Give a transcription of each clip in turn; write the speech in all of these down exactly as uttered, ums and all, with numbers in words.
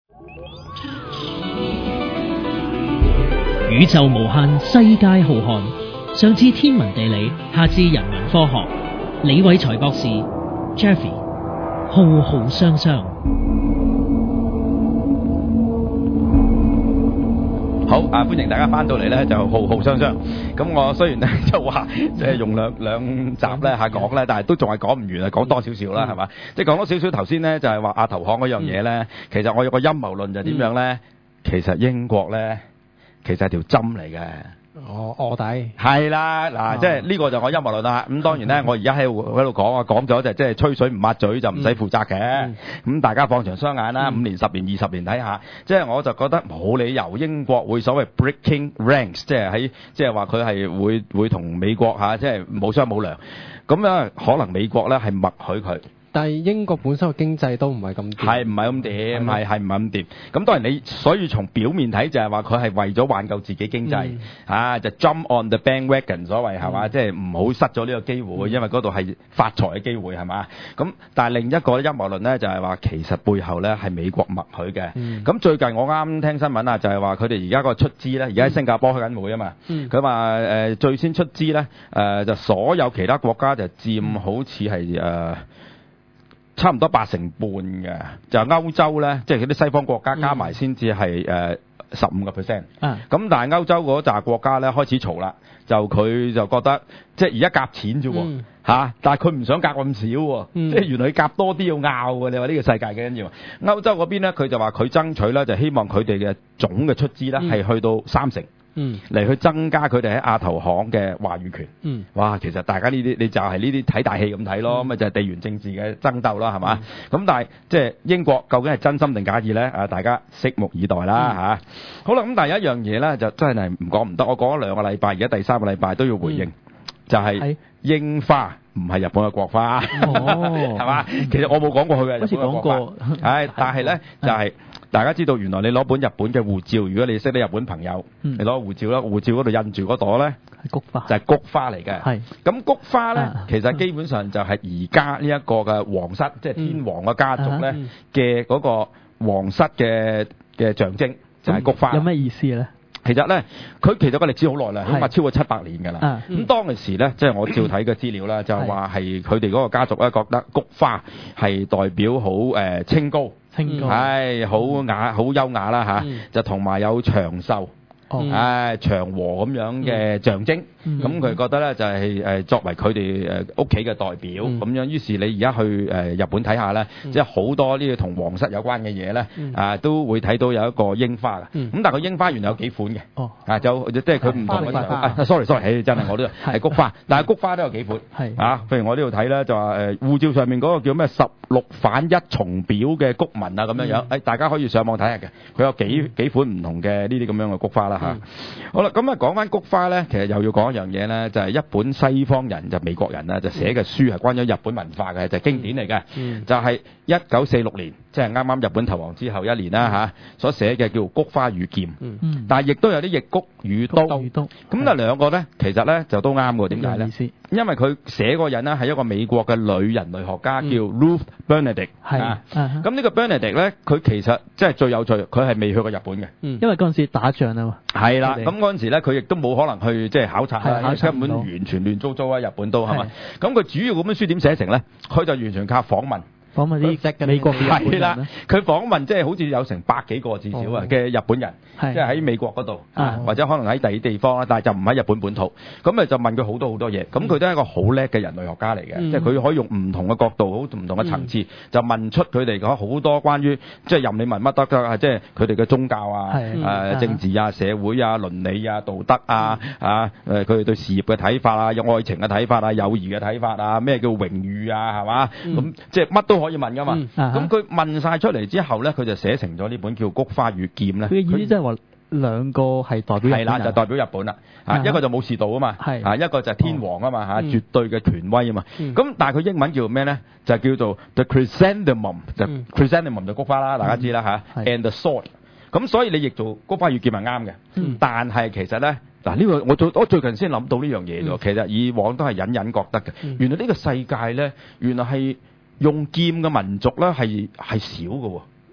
宇宙無限，世界浩瀚，上至天文地理，下至人文科學。李偉才博士 Jeffrey 浩浩湯湯。 好啊！歡迎大家翻到嚟咧，就浩浩湯湯。咁我雖然咧就話即係用兩兩集咧嚇講咧，但係都仲係講唔完啊，講多少少啦，係嘛？即係講多少少頭先咧，就係話亞投行嗰樣嘢咧，其實我有個陰謀論就點樣咧？其實英國咧，其實係條針嚟嘅。 哦，臥底係啦，嗱，即係呢個就我陰謀論啦。咁當然咧，我而家喺度喺度講啊，講咗就即係吹水唔抹嘴就唔使負責嘅。咁大家放長雙眼啦，五年、十年、二十年睇下。即係我就覺得冇理由英國會所謂 breaking ranks，即係喺即係話佢係會會同美國嚇即係冇商冇量。咁咧可能美國咧係默許佢。 但係英國本身嘅經濟都唔係咁掂， 係唔係咁掂？係係唔係咁掂？咁當然你所以從表面睇就係話佢係為咗挽救自己經濟， 嗯啊就 jump on the bandwagon 所謂係嘛，即係唔好失咗呢個機會，因為嗰度係發財嘅機會係嘛。咁但係另一個陰謀論咧就係話其實背後咧係美國默許嘅。咁、嗯、最近我啱聽新聞啊，就係話佢哋而家個出資咧，而家喺新加坡開緊會啊嘛。佢話誒最先出資咧誒、呃、就所有其他國家就佔好似係誒。差唔多八成半嘅，就係歐洲咧，即係嗰啲西方國家加埋先至係誒十五個 percent。咁但係歐洲嗰紮國家咧開始嘈啦，就佢就覺得即係而家夾錢啫喎、嗯啊、但係佢唔想夾咁少喎，嗯、即係原來佢夾多啲要拗喎。你話呢個世界幾緊要？歐洲嗰邊咧，佢就話佢爭取咧，就希望佢哋嘅總嘅出資咧係去到三成。嗯，嚟去增加佢哋喺亞投行嘅話語權。嗯，哇，其實大家呢啲你就係呢啲睇大戲咁睇咯，咁咪、嗯、就係地緣政治嘅爭鬥啦，係嘛？咁、嗯、但係即係英國究竟係真心定假意咧？啊，大家拭目以待啦嚇、嗯啊。好啦，咁但係有一樣嘢咧，就真係唔講唔得。我講咗兩個禮拜，而家第三個禮拜都要回應，嗯、就係櫻花唔係日本嘅國花，係嘛、哦？其實我冇講過佢嘅日本嘅國花。係，但係咧就係、是。大家知道原來你攞本日本嘅護照，如果你識得日本朋友，嗯、你攞護照啦，護照嗰度印住嗰朵咧，係菊花，就係菊花嚟嘅。係咁菊花咧，啊、其實基本上就係而家呢一個嘅皇室，即、就、係、是、天皇嘅家族咧嘅嗰個皇室嘅嘅象徵，就係、是、菊花。有咩意思咧？其實咧，佢其實個歷史好耐啦，起碼超過七百年㗎啦。咁、啊嗯、當時咧，即係我照睇嘅資料啦，就係話係佢哋嗰個家族咧覺得菊花係代表好誒清高。清高，係好雅好優雅啦嚇，就同埋有長壽，誒長和咁樣嘅象徵。咁佢覺得咧就係誒作為佢哋誒屋企嘅代表咁樣。於是你而家去誒日本睇下咧，即係好多呢個同皇室有關嘅嘢咧，啊都會睇到有一個櫻花嘅。咁但係個櫻花原來有幾款嘅，啊就即係佢唔同嘅。sorry sorry，真係我呢度係菊花，但係菊花都有幾款。係啊，譬如我呢度睇咧就話誒護照上面嗰個叫咩十六反一重表嘅菊紋啊咁樣樣，誒大家可以上網睇下嘅，佢有幾幾款唔同嘅呢啲咁樣嘅菊花啦嚇。好啦，咁啊講翻菊花咧，其實又要講一樣嘢咧，就係一本西方人就美國人啦，就寫嘅書係關於日本文化嘅，就係經典嚟嘅，就係一九四六年，即係啱啱日本投降之後一年啦嚇，所寫嘅叫《菊花與劍》，但係亦都有啲譯《菊與刀》，咁啊兩個咧，其實咧就都啱嘅，點解咧？因為佢寫嗰個人咧係一個美國嘅女人類學家叫 Ruth Benedict，係咁呢個 Benedict 咧，佢其實即係最有趣，佢係未去過日本嘅，因為嗰陣時打仗啊嘛，係啦，咁嗰陣時咧佢亦都冇可能去即係考察啦，根本完全亂糟糟啊，日本都係咪？咁佢主要嗰本書點寫成咧？佢就完全靠訪問。訪問啲嘅美國嘅日本人，佢訪問即係好似有成百幾個至少啊嘅日本人，即係喺美國嗰度，或者可能喺第二地方啦，但係就唔喺日本本土。咁咪就問佢好多好多嘢。咁佢都係一個好叻嘅人類學家嚟嘅，即係佢可以用唔同嘅角度、好唔同嘅層次，就問出佢哋講好多關於即係任你問乜得㗎，即係佢哋嘅宗教啊、誒政治啊、社會啊、倫理啊、道德啊、啊誒佢哋對事業嘅睇法啊、有愛情嘅睇法啊、友誼嘅睇法啊、咩叫榮譽啊，係嘛？咁即係乜都可以問噶嘛，咁佢、嗯啊、問晒出嚟之後咧，佢就寫成咗呢本叫《菊花與劍》咧。佢嘅意思即係話兩個係代表日本，係啦，就代表日本啦。啊，一個就武士道啊嘛，係啊，一個就係天皇啊嘛，嚇、哦，絕對嘅權威啊嘛。咁、嗯、但係佢英文叫咩咧？就叫做 The Chrysanthemum，就 Chrysanthemum 就菊花啦，大家知啦嚇。And the sword，咁所以你譯做《菊花與劍》係啱嘅。嗯、但係其實咧。嗱，呢個我最我最近先諗到呢樣嘢喎，其實以往都係隱隱覺得嘅。原來呢個世界咧，原來係用劍嘅民族咧係係少嘅喎。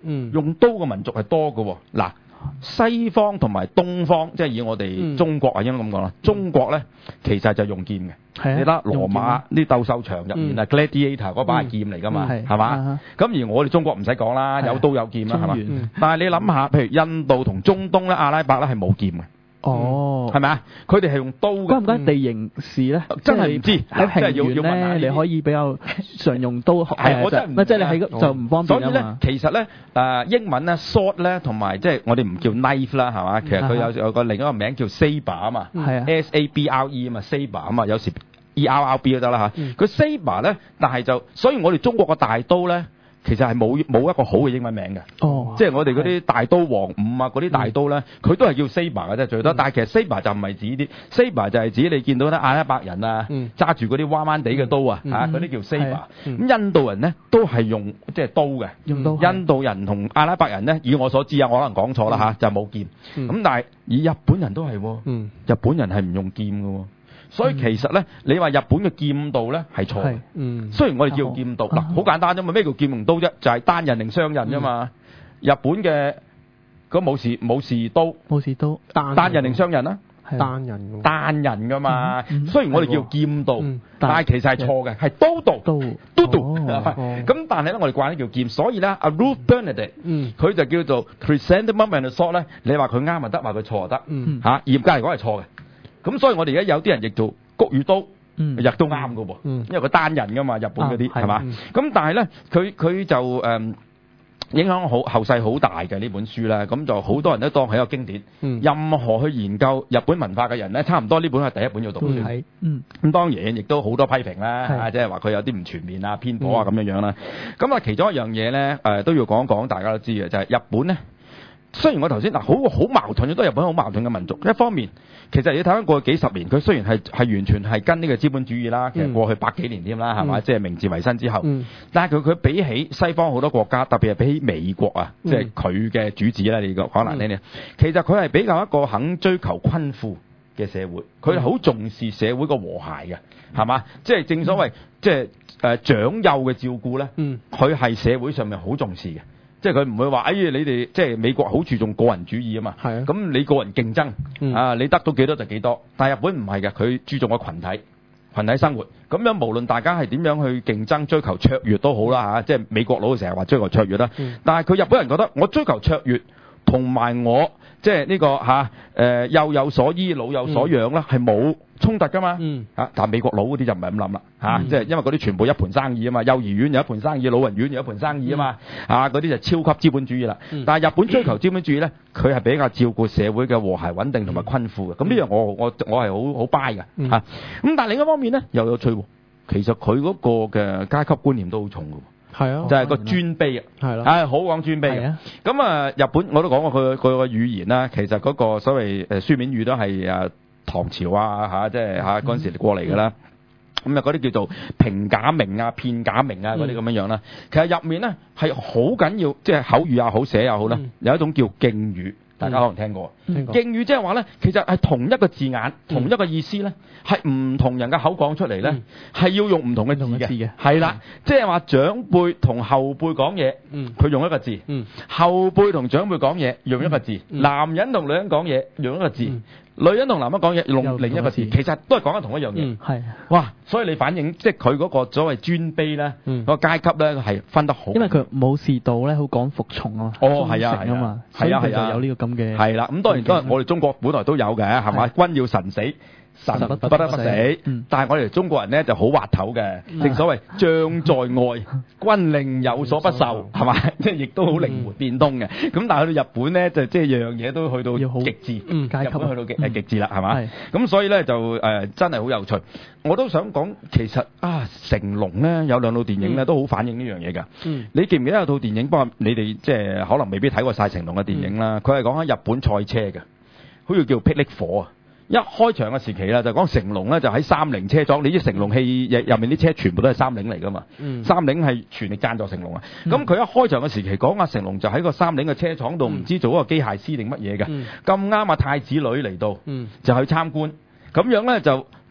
嗯用刀嘅民族係多嘅喎。嗱，西方同埋東方，即係以我哋中國啊，應該咁講啦。中國咧其實就用劍嘅。 係啊你睇羅馬用劍啊啲鬥獸場入面啊，gladiator 嗰把係劍嚟㗎嘛， 嗯係嘛啊？ 咁而我哋中國唔使講啦， 係啊有刀有劍啦，係嘛中原？ 但係你諗下，譬如印度同中東咧、阿拉伯咧係冇劍嘅。 哦， 係咪啊？佢哋係用刀關唔嘅。 關地形事咧？ 真係唔知喺真係要平要問下呢原咧， 啲你可以比較常用刀， 係我真係唔誒即係你喺哦就唔方所以咧便啊嘛，。 其實咧，誒、英文咧 sword 咧，同埋即係我哋唔叫 knife 啦，係嘛？其實佢有有個另一個名叫 saber 啊嘛係啊 ，S A B R E 啊嘛，saber 啊嘛，有時 E R R B 都得啦嚇。 嗯佢 saber 咧，但係就所以我哋中國個大刀咧，其實係冇冇一個好嘅英文名嘅。 哦， 即係我哋嗰啲大刀王五啊，嗰啲大刀咧，佢都係叫 saber 嘅啫，最多。 嗯但係其實 saber 就唔係指啲 saber 就係指你見到咧阿拉伯人啊， 嗯揸住嗰啲彎彎地嘅刀啊， 嗯嚇嗰啲叫 saber。 嗯咁印度人咧都係用即係刀嘅。 用刀印度人同阿拉伯人咧，以我所知啊，我可能講錯啦嚇，就冇劍。 嗯咁但係以日本人都係喎， 嗯日本人係唔用劍嘅喎。所以其實咧，你話日本嘅劍道咧係錯嘅係。 嗯雖然我哋叫劍道，嗱哦好簡單啫嘛，咩叫劍同刀啫？就係單刃定雙刃啫嘛。日本嘅嗰武士武士刀， 武士刀， 單單刃定雙刃啊？ 係啊單人喎單刃噶嘛。 嗯嗯雖然我哋叫劍道嗯， 但係其實係錯嘅，係刀道。 刀刀道。 哦咁但係咧，我哋慣咗叫劍，所以咧，阿 Ruth Benedict 嗯佢就叫做 chrysanthemum and sword 咧。你話佢啱就得，話佢錯就得。 嗯嚇，嚴格嚟講係錯嘅。咁所以我哋而家有啲人譯做谷與刀。 嗯亦都啱嘅喎， 嗯因為佢單人噶嘛，日本嗰啲啊係係嘛？ 嗯咁但係咧，佢佢就誒、嗯影響好後世好大嘅呢本書啦，咁就好多人都當係一個經典。 嗯任何去研究日本文化嘅人咧，差唔多呢本係第一本要讀嘅書。 都睇，嗯咁當然亦都好多批評啦， 係啊即係話佢有啲唔全面啊、偏頗啊咁嗯樣樣啦。咁啊，其中一樣嘢咧，誒都要講一講，大家都知嘅就係日本咧。雖然我頭先嗱好好矛盾嘅，都係日本好矛盾嘅民族。一方面，其實你睇翻過去幾十年，佢雖然係係完全係跟呢個資本主義啦，其實過去百幾年添啦，係咪？ 嗯即係明治維新之後， 嗯但係佢佢比起西方好多國家，特別係比起美國啊， 嗯即係佢嘅主子啦，你講可能聽聽。其實佢係比較一個肯追求均富嘅社會，佢係好重視社會個和諧嘅，係嘛？即係正所謂即係誒長幼嘅照顧咧， 嗯佢係社會上面好重視嘅。即係佢唔會話，哎，你哋即係美國好注重個人主義啊嘛。 係啊咁你個人競爭、 嗯啊，你得到幾多就幾多。但係日本唔係嘅，佢注重個群體、群體生活。咁樣無論大家係點樣去競爭、追求卓越都好啦嚇。即係美國佬成日話追求卓越啦。 嗯但係佢日本人覺得我追求卓越，同埋我即係呢個嚇誒幼有所依、老有所養啦，係冇衝突㗎嘛。 嗯啊！但係美國佬嗰啲就唔係咁諗啦嚇， 嗯即係因為嗰啲全部一盤生意啊嘛，幼兒園有一盤生意，老人院有一盤生意啊嘛，啊嗰啲就超級資本主義啦。 嗯但係日本追求資本主義咧，佢係比較照顧社會嘅和諧穩定同埋均富嘅。咁呢樣我我我係好好 buy 嘅嗯嚇。咁但係另一方面咧又有趣喎，其實佢嗰個嘅階級觀念都好重嘅喎。 係啊就係個尊卑啊， 係啦係好講尊卑嘅係啊。 咁啊，日本我都講過佢佢個語言啦，其實嗰個所謂誒書面語都係誒唐朝啊嚇，即係嚇嗰陣時過嚟㗎啦。咁啊嗰啲叫做平假名啊、片假名啊嗰啲咁樣樣啦。其實入面咧係好緊要，即係口語也好、寫也好啦， 嗯有一種叫敬語，大家可能聽過。 聽過敬語即係話咧，其實係同一個字眼、同一個意思咧，係唔同人嘅口講出嚟咧嗯， 係要用唔同嘅字唔同嘅字嘅嘅。係啦，即係話長輩同後輩講嘢， 嗯佢用一個字； 嗯後輩同長輩講嘢用一個字； 嗯男人同女人講嘢用一個字； 嗯女人同男人講嘢又用另一個字。 同一個字其實都係講緊同一樣嘢嗯。 係。 哇！所以你反映即係佢嗰個所謂尊卑咧， 嗯個階級咧係分得好。 因為佢武士道咧，好講服從啊嘛， 哦係啊忠誠啊嘛， 係啊所以佢係啊就有呢個咁嘅。 係啦，咁當然都係我哋中國本來都有嘅，係嘛？君要臣死，臣不得不死。 嗯但係我哋中國人咧就好滑頭嘅，正所謂將在外，軍令有所不受，係嘛？即係亦都好靈活變通嘅。咁但係去到日本咧，就即係樣樣嘢都去要好到極致， 嗯階級啊日本去到極嗯誒極致啦，係嘛係？ 咁所以咧就誒真係好有趣。我都想講，其實啊，成龍咧有兩套電影咧嗯都好反映呢樣嘢㗎。 嗯你記唔記得有套電影？不過你哋即係可能未必睇過晒成龍嘅電影啦。佢係講緊日本賽車嘅，好似叫霹靂火啊！一開場嘅時期啦，就講成龍咧就喺三菱車廠。你知成龍戲入入面啲車全部都係三菱嚟㗎嘛？ 嗯三菱係全力贊助成龍啊！咁佢、一開場嘅時期講阿成龍就喺個三菱嘅車廠度，唔、 嗯知做一個機械師定乜嘢嘅。 嗯咁啱啊太子女嚟到， 嗯就去參觀。咁樣咧就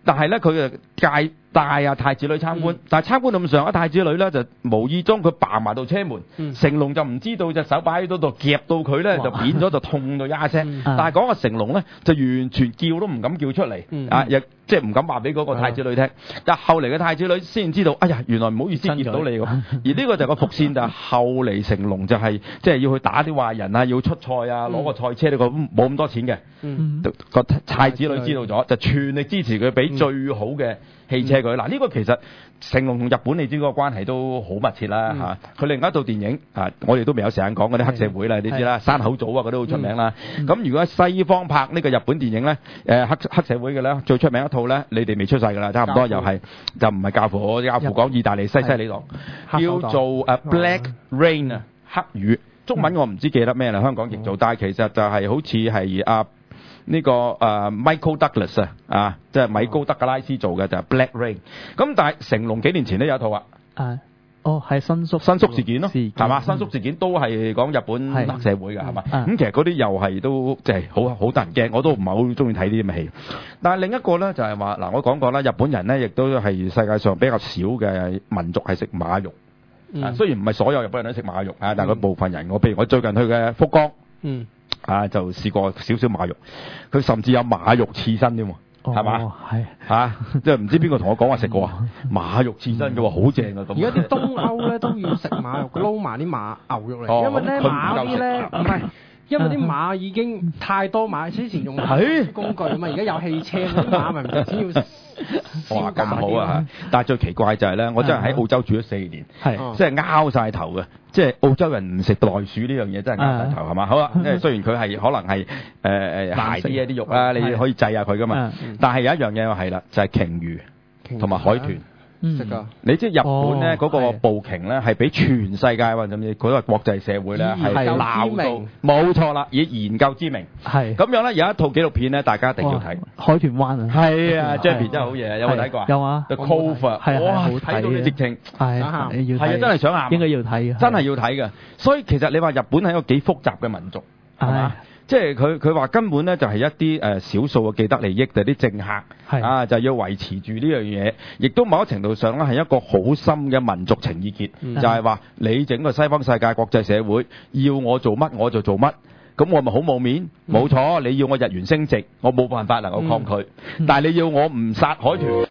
但係咧佢就介帶啊太子女參觀，嗯、但係參觀咁上下太子女咧就無意中佢爬埋到車門，嗯、成龍就唔知道隻手擺喺嗰度夾到佢咧就扁咗就痛到呀聲，嗯、但係講個成龍咧就完全叫都唔敢叫出嚟，嗯、啊亦即係唔敢話俾嗰個太子女聽。但係、嗯、後嚟嘅太子女先知道，哎呀原來唔好意思夾到你咁，而呢個就係個伏線就係後嚟成龍就係即係要去打啲壞人啊，要出賽啊，攞、嗯、個賽車呢個冇咁多錢嘅，嗯、個太子女知道咗就全力支持佢俾最好嘅汽車佢。嗱呢、嗯、個其實成龍同日本你知嗰個關係都好密切啦嚇。佢、嗯、另一套電影啊，我哋都未有時間講嗰啲黑社會啦，你知啦，山口組啊嗰啲好出名啦。咁、嗯、如果喺西方拍呢個日本電影咧，誒黑黑社會嘅咧最出名一套咧，你哋未出世㗎啦，差唔多又係就唔係教父，教父講意大利西西里黨，叫做誒 Black Rain 啊黑雨。中文我唔知記得咩啦，香港譯做，但係其實就係好似係啊呢個誒 Michael Douglas 啊，啊即係米高德格拉斯做嘅就係 Black Rain。咁但係成龍幾年前都有一套啊， 誒哦係新宿新宿事件咯，係嘛？新宿事件都係講日本黑社會㗎，係嘛？咁其實嗰啲又係都即係好好得人驚，我都唔係好中意睇啲咁嘅戲。但係另一個咧就係話嗱，我講過啦，日本人咧亦都係世界上比較少嘅民族係食馬肉。啊，雖然唔係所有日本人都食馬肉啊，但係佢部分人，我譬如我最近去嘅福岡，嗯，啊就試過少少馬肉，佢甚至有馬肉刺身添喎，係嘛？係嚇，即係唔知邊個同我講話食過啊？馬肉刺身嘅喎，好正啊！咁而家啲東歐咧都要食馬肉，撈埋啲馬牛肉嚟，因為咧馬啲咧唔係。因為啲馬已經太多馬，之前用工具啊嘛，而家有汽車，啲馬咪唔值錢要。 哇，咁好啊！但係最奇怪就係咧，我真係喺澳洲住咗四年，係即係拗晒頭嘅，即係澳洲人唔食袋鼠呢樣嘢真係拗晒頭係嘛？好啦，因為雖然佢係可能係誒誒鞋啲一啲肉啦，你可以制下佢噶嘛，但係有一樣嘢係啦，就係鯨魚同埋海豚。 識㗎， 你知日本咧嗰個捕鯨咧係俾全世界或者甚至嗰個國際社會咧係鬧到，冇錯啦，以研究之名係咁樣咧。有一套紀錄片咧，大家一定要睇《 海豚灣》啊， 係啊 Jeffy 真係好嘢，有冇睇過啊？有啊，《The Cove》哇，睇到你直情係啊，係啊，真係想喊， 應該要睇嘅， 真係要睇嘅。所以其實你話日本係一個幾複雜嘅民族，係嘛？即係佢佢話根本咧就係一啲誒少數嘅既得利益，就係啲政客啊，就要維持住呢樣嘢，亦都某一程度上咧係一個好深嘅民族情意結，嗯、就係話你整個西方世界國際社會要我做乜我就做乜，咁我咪好冇面？冇錯，你要我日元升值，我冇辦法能夠抗拒，嗯、但係你要我唔殺海豚。